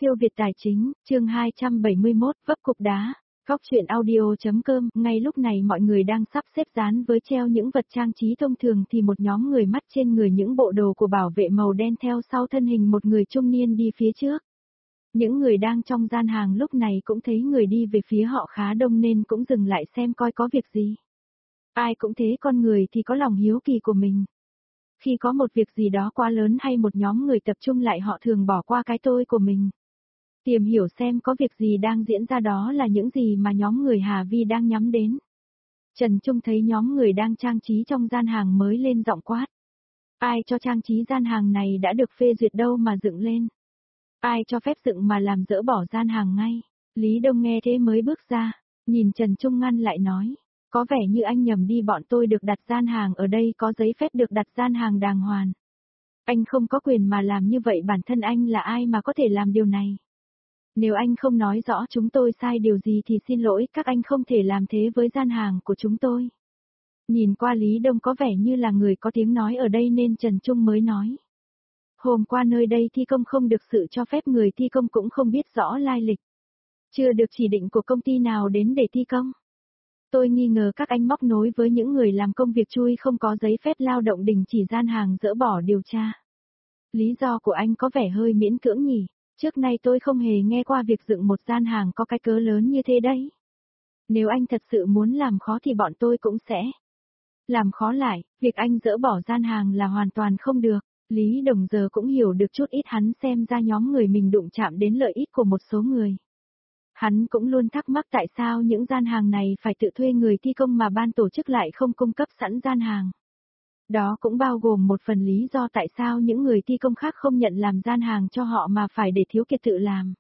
Siêu Việt Tài Chính, chương 271, vấp cục đá. Góc truyện audio.com, ngay lúc này mọi người đang sắp xếp dán với treo những vật trang trí thông thường thì một nhóm người mắt trên người những bộ đồ của bảo vệ màu đen theo sau thân hình một người trung niên đi phía trước. Những người đang trong gian hàng lúc này cũng thấy người đi về phía họ khá đông nên cũng dừng lại xem coi có việc gì. Ai cũng thế, con người thì có lòng hiếu kỳ của mình. Khi có một việc gì đó quá lớn hay một nhóm người tập trung lại họ thường bỏ qua cái tôi của mình. Tìm hiểu xem có việc gì đang diễn ra, đó là những gì mà nhóm người Hà Vi đang nhắm đến. Trần Trung thấy nhóm người đang trang trí trong gian hàng mới lên giọng quát. Ai cho trang trí gian hàng này đã được phê duyệt đâu mà dựng lên. Ai cho phép dựng mà làm dỡ bỏ gian hàng ngay. Lý Đông nghe thế mới bước ra, nhìn Trần Trung ngăn lại nói. Có vẻ như anh nhầm đi, bọn tôi được đặt gian hàng ở đây có giấy phép được đặt gian hàng đàng hoàng. Anh không có quyền mà làm như vậy, bản thân anh là ai mà có thể làm điều này. Nếu anh không nói rõ chúng tôi sai điều gì thì xin lỗi, các anh không thể làm thế với gian hàng của chúng tôi. Nhìn qua Lý Đông có vẻ như là người có tiếng nói ở đây nên Trần Trung mới nói. Hôm qua nơi đây thi công không được sự cho phép, người thi công cũng không biết rõ lai lịch. Chưa được chỉ định của công ty nào đến để thi công. Tôi nghi ngờ các anh móc nối với những người làm công việc chui không có giấy phép lao động, đình chỉ gian hàng, dỡ bỏ điều tra. Lý do của anh có vẻ hơi miễn cưỡng nhỉ, trước nay tôi không hề nghe qua việc dựng một gian hàng có cái cớ lớn như thế đấy. Nếu anh thật sự muốn làm khó thì bọn tôi cũng sẽ làm khó lại, việc anh dỡ bỏ gian hàng là hoàn toàn không được. Lý Đồng giờ cũng hiểu được chút ít, hắn xem ra nhóm người mình đụng chạm đến lợi ích của một số người. Hắn cũng luôn thắc mắc tại sao những gian hàng này phải tự thuê người thi công mà ban tổ chức lại không cung cấp sẵn gian hàng. Đó cũng bao gồm một phần lý do tại sao những người thi công khác không nhận làm gian hàng cho họ mà phải để Thiếu Kiệt tự làm.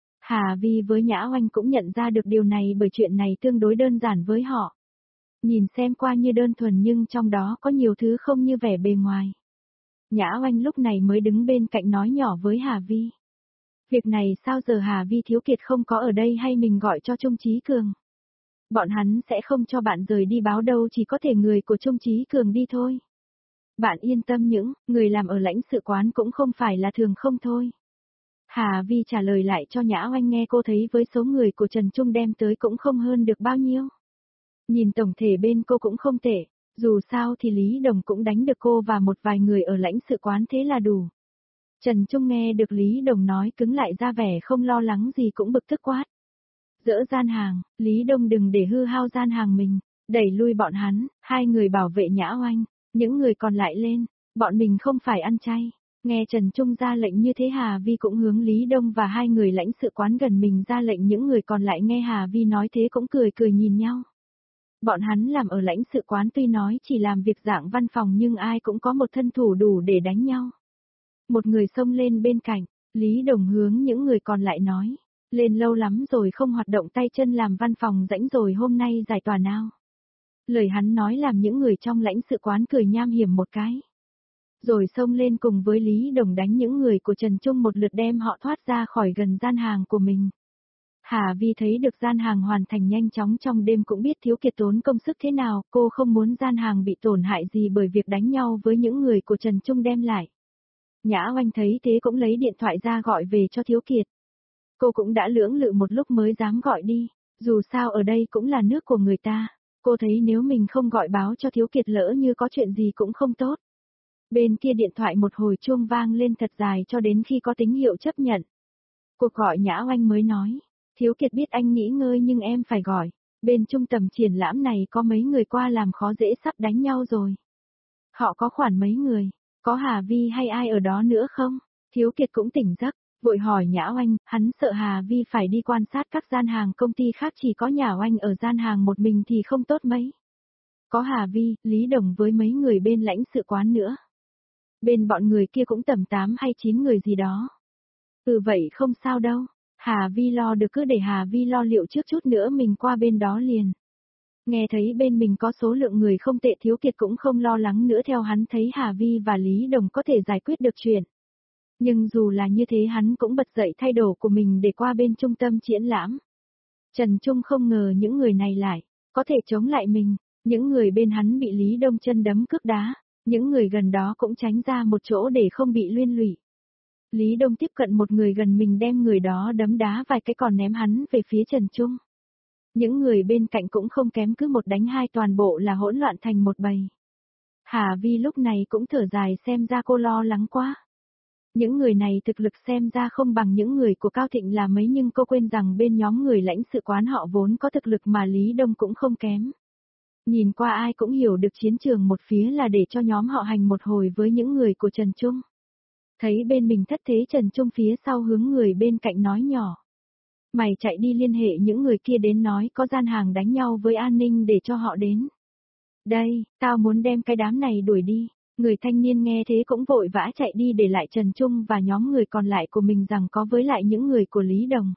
Hà Vi với Nhã Oanh cũng nhận ra được điều này bởi chuyện này tương đối đơn giản với họ. Nhìn xem qua như đơn thuần nhưng trong đó có nhiều thứ không như vẻ bề ngoài. Nhã Oanh lúc này mới đứng bên cạnh nói nhỏ với Hà Vi. Việc này sao giờ Hà Vi, Thiếu Kiệt không có ở đây hay mình gọi cho Trung Chí Cường? Bọn hắn sẽ không cho bạn rời đi báo đâu, chỉ có thể người của Trung Chí Cường đi thôi. Bạn yên tâm, những người làm ở lãnh sự quán cũng không phải là thường không thôi. Hà Vi trả lời lại cho Nhã Oanh nghe, cô thấy với số người của Trần Trung đem tới cũng không hơn được bao nhiêu. Nhìn tổng thể bên cô cũng không tệ, dù sao thì Lý Đồng cũng đánh được cô và một vài người ở lãnh sự quán, thế là đủ. Trần Trung nghe được Lý Đồng nói cứng lại ra vẻ không lo lắng gì, cũng bực tức quát. Dỡ gian hàng, Lý Đông đừng để hư hao gian hàng mình, đẩy lui bọn hắn. Hai người bảo vệ Nhã Oanh, những người còn lại lên, bọn mình không phải ăn chay. Nghe Trần Trung ra lệnh như thế, Hà Vi cũng hướng Lý Đông và hai người lãnh sự quán gần mình ra lệnh. Những người còn lại nghe Hà Vi nói thế cũng cười cười nhìn nhau. Bọn hắn làm ở lãnh sự quán tuy nói chỉ làm việc dạng văn phòng nhưng ai cũng có một thân thủ đủ để đánh nhau. Một người xông lên bên cạnh, Lý Đồng hướng những người còn lại nói, lên lâu lắm rồi không hoạt động tay chân làm văn phòng, rãnh rồi hôm nay giải tỏa nào. Lời hắn nói làm những người trong lãnh sự quán cười nham hiểm một cái. Rồi xông lên cùng với Lý Đồng đánh những người của Trần Trung một lượt, đem họ thoát ra khỏi gần gian hàng của mình. Hà Vi thấy được gian hàng hoàn thành nhanh chóng trong đêm cũng biết Thiếu Kiệt tốn công sức thế nào, cô không muốn gian hàng bị tổn hại gì bởi việc đánh nhau với những người của Trần Trung đem lại. Nhã Oanh thấy thế cũng lấy điện thoại ra gọi về cho Thiếu Kiệt. Cô cũng đã lưỡng lự một lúc mới dám gọi đi, dù sao ở đây cũng là nước của người ta. Cô thấy nếu mình không gọi báo cho Thiếu Kiệt lỡ như có chuyện gì cũng không tốt. Bên kia điện thoại một hồi chuông vang lên thật dài cho đến khi có tín hiệu chấp nhận. Cuộc gọi Nhã Oanh mới nói, Thiếu Kiệt biết anh nghỉ ngơi nhưng em phải gọi. Bên trung tâm triển lãm này có mấy người qua làm khó dễ, sắp đánh nhau rồi. Họ có khoảng mấy người? Có Hà Vi hay ai ở đó nữa không? Thiếu Kiệt cũng tỉnh giấc, vội hỏi Nhã Oanh, hắn sợ Hà Vi phải đi quan sát các gian hàng công ty khác, chỉ có Nhã Oanh ở gian hàng một mình thì không tốt mấy. Có Hà Vi, Lý Đồng với mấy người bên lãnh sự quán nữa. Bên bọn người kia cũng tầm 8 hay 9 người gì đó. Vậy không sao đâu, Hà Vi lo được, cứ để Hà Vi lo liệu trước, chút nữa mình qua bên đó liền. Nghe thấy bên mình có số lượng người không tệ, Thiếu Kiệt cũng không lo lắng nữa, theo hắn thấy Hà Vi và Lý Đồng có thể giải quyết được chuyện. Nhưng dù là như thế hắn cũng bật dậy thay đồ của mình để qua bên trung tâm triển lãm. Trần Trung không ngờ những người này lại có thể chống lại mình, những người bên hắn bị Lý Đông chân đấm cước đá, những người gần đó cũng tránh ra một chỗ để không bị liên lụy. Lý Đông tiếp cận một người gần mình đem người đó đấm đá vài cái còn ném hắn về phía Trần Trung. Những người bên cạnh cũng không kém, cứ một đánh hai toàn bộ là hỗn loạn thành một bầy. Hà Vi lúc này cũng thở dài, xem ra cô lo lắng quá. Những người này thực lực xem ra không bằng những người của Cao Thịnh là mấy, nhưng cô quên rằng bên nhóm người lãnh sự quán họ vốn có thực lực mà Lý Đông cũng không kém. Nhìn qua ai cũng hiểu được chiến trường một phía là để cho nhóm họ hành một hồi với những người của Trần Trung. Thấy bên mình thất thế, Trần Trung phía sau hướng người bên cạnh nói nhỏ. Mày chạy đi liên hệ những người kia đến nói có gian hàng đánh nhau với an ninh để cho họ đến. Đây, tao muốn đem cái đám này đuổi đi. Người thanh niên nghe thế cũng vội vã chạy đi để lại Trần Trung và nhóm người còn lại của mình rằng có với lại những người của Lý Đồng.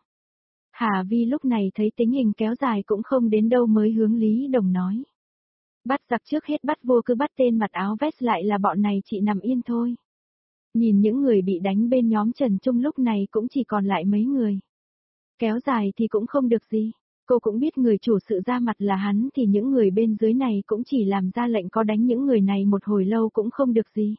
Hà Vi lúc này thấy tình hình kéo dài cũng không đến đâu mới hướng Lý Đồng nói. Bắt giặc trước hết bắt vua, cứ bắt tên mặc áo vest lại là bọn này chị nằm yên thôi. Nhìn những người bị đánh bên nhóm Trần Trung lúc này cũng chỉ còn lại mấy người. Kéo dài thì cũng không được gì. Cô cũng biết người chủ sự ra mặt là hắn thì những người bên dưới này cũng chỉ làm ra lệnh, có đánh những người này một hồi lâu cũng không được gì.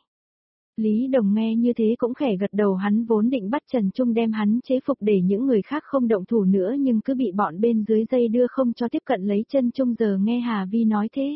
Lý Đồng nghe như thế cũng khẽ gật đầu, hắn vốn định bắt Trần Trung đem hắn chế phục để những người khác không động thủ nữa, nhưng cứ bị bọn bên dưới dây đưa không cho tiếp cận lấy chân Trung. Giờ nghe Hà Vi nói thế,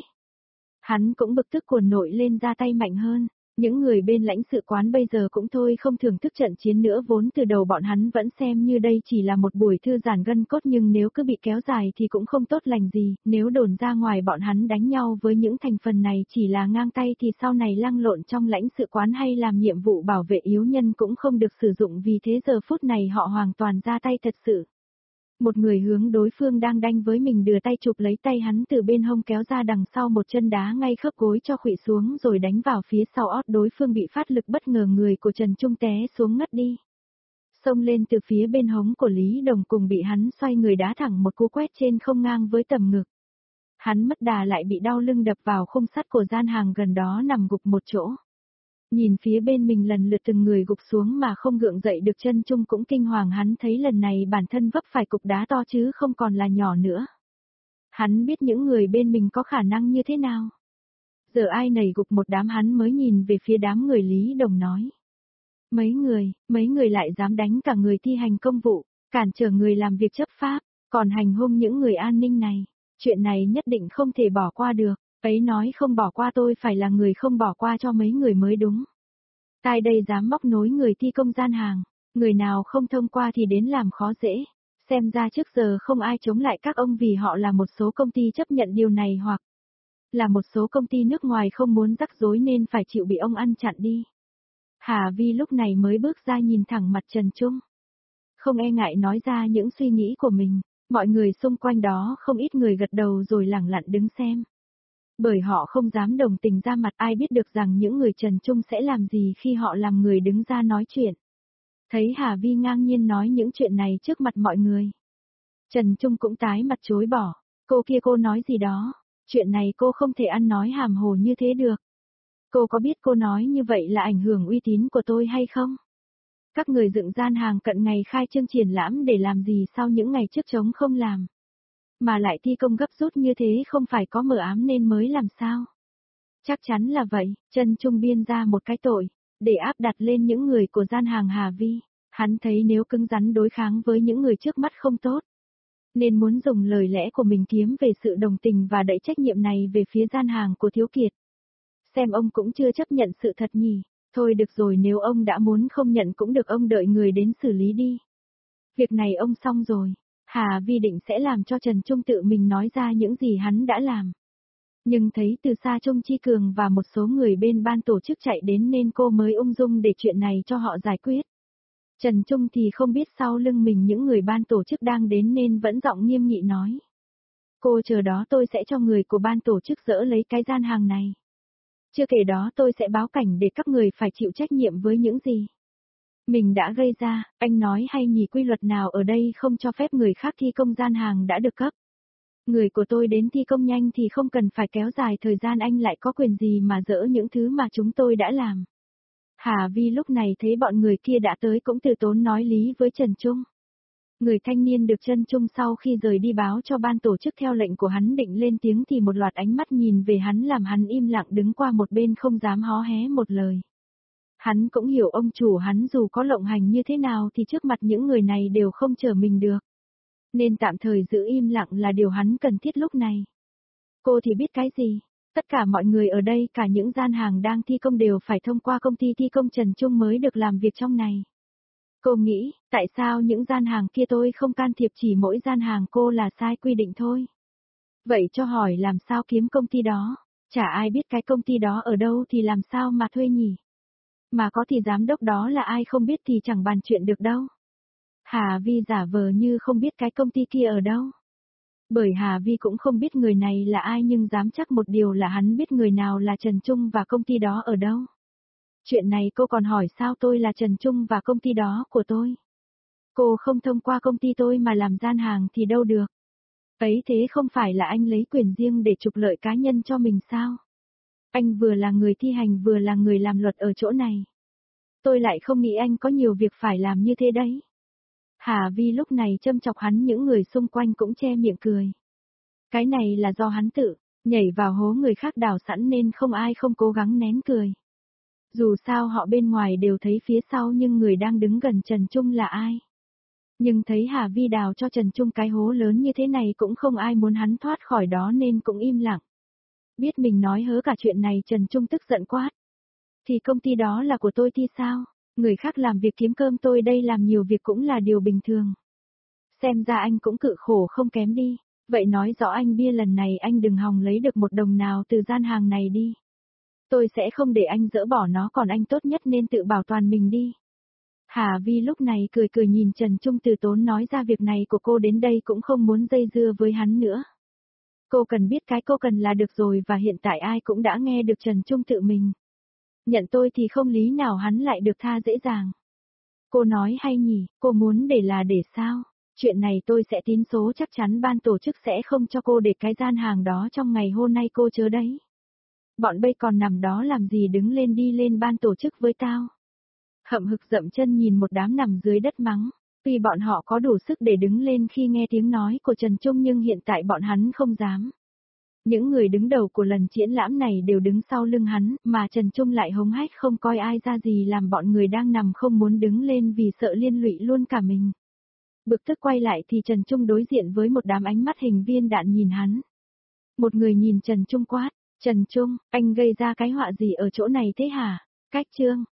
hắn cũng bực tức cuồn nổi lên ra tay mạnh hơn. Những người bên lãnh sự quán bây giờ cũng thôi không thưởng thức trận chiến nữa, vốn từ đầu bọn hắn vẫn xem như đây chỉ là một buổi thư giãn gân cốt, nhưng nếu cứ bị kéo dài thì cũng không tốt lành gì, nếu đồn ra ngoài bọn hắn đánh nhau với những thành phần này chỉ là ngang tay thì sau này lăn lộn trong lãnh sự quán hay làm nhiệm vụ bảo vệ yếu nhân cũng không được sử dụng, vì thế giờ phút này họ hoàn toàn ra tay thật sự. Một người hướng đối phương đang đánh với mình đưa tay chụp lấy tay hắn từ bên hông kéo ra đằng sau, một chân đá ngay khớp gối cho khuỵu xuống rồi đánh vào phía sau ót đối phương, bị phát lực bất ngờ người của Trần Trung té xuống ngất đi. Xông lên từ phía bên hông của Lý Đồng cùng bị hắn xoay người đá thẳng một cú quét trên không ngang với tầm ngực. Hắn mất đà lại bị đau lưng đập vào khung sắt của gian hàng gần đó nằm gục một chỗ. Nhìn phía bên mình lần lượt từng người gục xuống mà không gượng dậy được, Trần Trung cũng kinh hoàng, hắn thấy lần này bản thân vấp phải cục đá to chứ không còn là nhỏ nữa. Hắn biết những người bên mình có khả năng như thế nào. Giờ ai nảy gục một đám, hắn mới nhìn về phía đám người Lý Đồng nói. Mấy người lại dám đánh cả người thi hành công vụ, cản trở người làm việc chấp pháp, còn hành hung những người an ninh này. Chuyện này nhất định không thể bỏ qua được. Ấy nói không bỏ qua, tôi phải là người không bỏ qua cho mấy người mới đúng. Tai đây dám móc nối người thi công gian hàng, người nào không thông qua thì đến làm khó dễ. Xem ra trước giờ không ai chống lại các ông, vì họ là một số công ty chấp nhận điều này hoặc là một số công ty nước ngoài không muốn rắc rối nên phải chịu bị ông ăn chặn đi. Hà Vi lúc này mới bước ra nhìn thẳng mặt Trần Trung. Không e ngại nói ra những suy nghĩ của mình, mọi người xung quanh đó không ít người gật đầu rồi lẳng lặng đứng xem. Bởi họ không dám đồng tình ra mặt, ai biết được rằng những người Trần Trung sẽ làm gì khi họ làm người đứng ra nói chuyện. Thấy Hà Vi ngang nhiên nói những chuyện này trước mặt mọi người, Trần Trung cũng tái mặt chối bỏ. Cô kia cô nói gì đó, chuyện này cô không thể ăn nói hàm hồ như thế được. Cô có biết cô nói như vậy là ảnh hưởng uy tín của tôi hay không? Các người dựng gian hàng cận ngày khai trương triển lãm để làm gì sau những ngày trước trống không làm? Mà lại thi công gấp rút như thế, không phải có mờ ám nên mới làm sao? Chắc chắn là vậy. Trần Trung biên ra một cái tội, để áp đặt lên những người của gian hàng Hà Vi. Hắn thấy nếu cứng rắn đối kháng với những người trước mắt không tốt, nên muốn dùng lời lẽ của mình kiếm về sự đồng tình và đẩy trách nhiệm này về phía gian hàng của Thiếu Kiệt. Xem ông cũng chưa chấp nhận sự thật nhỉ. Thôi được rồi, nếu ông đã muốn không nhận cũng được, ông đợi người đến xử lý đi. Việc này ông xong rồi. Hà Vi định sẽ làm cho Trần Trung tự mình nói ra những gì hắn đã làm. Nhưng thấy từ xa Trung Chi Cường và một số người bên ban tổ chức chạy đến nên cô mới ung dung để chuyện này cho họ giải quyết. Trần Trung thì không biết sau lưng mình những người ban tổ chức đang đến nên vẫn giọng nghiêm nghị nói. Cô chờ đó, tôi sẽ cho người của ban tổ chức dỡ lấy cái gian hàng này. Chưa kể đó tôi sẽ báo cảnh để các người phải chịu trách nhiệm với những gì mình đã gây ra. Anh nói hay nhỉ, quy luật nào ở đây không cho phép người khác thi công gian hàng đã được cấp. Người của tôi đến thi công nhanh thì không cần phải kéo dài thời gian, anh lại có quyền gì mà dỡ những thứ mà chúng tôi đã làm. Hà Vi lúc này thấy bọn người kia đã tới cũng từ tốn nói lý với Trần Trung. Người thanh niên được Trần Trung sau khi rời đi báo cho ban tổ chức theo lệnh của hắn định lên tiếng thì một loạt ánh mắt nhìn về hắn làm hắn im lặng đứng qua một bên không dám hó hé một lời. Hắn cũng hiểu ông chủ hắn dù có lộng hành như thế nào thì trước mặt những người này đều không trở mình được. Nên tạm thời giữ im lặng là điều hắn cần thiết lúc này. Cô thì biết cái gì? Tất cả mọi người ở đây, cả những gian hàng đang thi công đều phải thông qua công ty thi công Trần Trung mới được làm việc trong này. Cô nghĩ, tại sao những gian hàng kia tôi không can thiệp, chỉ mỗi gian hàng cô là sai quy định thôi. Vậy cho hỏi làm sao kiếm công ty đó? Chả ai biết cái công ty đó ở đâu thì làm sao mà thuê nhỉ? Mà có thì giám đốc đó là ai không biết thì chẳng bàn chuyện được đâu. Hà Vi giả vờ như không biết cái công ty kia ở đâu. Bởi Hà Vi cũng không biết người này là ai, nhưng dám chắc một điều là hắn biết người nào là Trần Trung và công ty đó ở đâu. Chuyện này cô còn hỏi sao tôi là Trần Trung và công ty đó của tôi. Cô không thông qua công ty tôi mà làm gian hàng thì đâu được. Ấy thế không phải là anh lấy quyền riêng để trục lợi cá nhân cho mình sao? Anh vừa là người thi hành vừa là người làm luật ở chỗ này. Tôi lại không nghĩ anh có nhiều việc phải làm như thế đấy. Hà Vi lúc này châm chọc hắn, những người xung quanh cũng che miệng cười. Cái này là do hắn tự nhảy vào hố người khác đào sẵn nên không ai không cố gắng nén cười. Dù sao họ bên ngoài đều thấy phía sau nhưng người đang đứng gần Trần Trung là ai. Nhưng thấy Hà Vi đào cho Trần Trung cái hố lớn như thế này cũng không ai muốn hắn thoát khỏi đó nên cũng im lặng. Biết mình nói hớ cả chuyện này, Trần Trung tức giận quát. Thì công ty đó là của tôi thì sao? Người khác làm việc kiếm cơm, tôi đây làm nhiều việc cũng là điều bình thường. Xem ra anh cũng cự khổ không kém đi. Vậy nói rõ anh bia lần này anh đừng hòng lấy được một đồng nào từ gian hàng này đi. Tôi sẽ không để anh dỡ bỏ nó, còn anh tốt nhất nên tự bảo toàn mình đi. Hà Vi lúc này cười cười nhìn Trần Trung từ tốn, nói ra việc này của cô đến đây cũng không muốn dây dưa với hắn nữa. Cô cần biết cái cô cần là được rồi, và hiện tại ai cũng đã nghe được Trần Trung tự mình nhận tôi thì không lý nào hắn lại được tha dễ dàng. Cô nói hay nhỉ, cô muốn để là để sao? Chuyện này tôi sẽ tín số, chắc chắn ban tổ chức sẽ không cho cô để cái gian hàng đó trong ngày hôm nay, cô chớ đấy. Bọn bây còn nằm đó làm gì, đứng lên đi lên ban tổ chức với tao. Hậm hực dậm chân nhìn một đám nằm dưới đất mắng. Tuy bọn họ có đủ sức để đứng lên khi nghe tiếng nói của Trần Trung nhưng hiện tại bọn hắn không dám. Những người đứng đầu của lần triển lãm này đều đứng sau lưng hắn, mà Trần Trung lại hống hách không coi ai ra gì, làm bọn người đang nằm không muốn đứng lên vì sợ liên lụy luôn cả mình. Bực tức quay lại thì Trần Trung đối diện với một đám ánh mắt hình viên đạn nhìn hắn. Một người nhìn Trần Trung quát, Trần Trung, anh gây ra cái họa gì ở chỗ này thế hả? Cách Trương,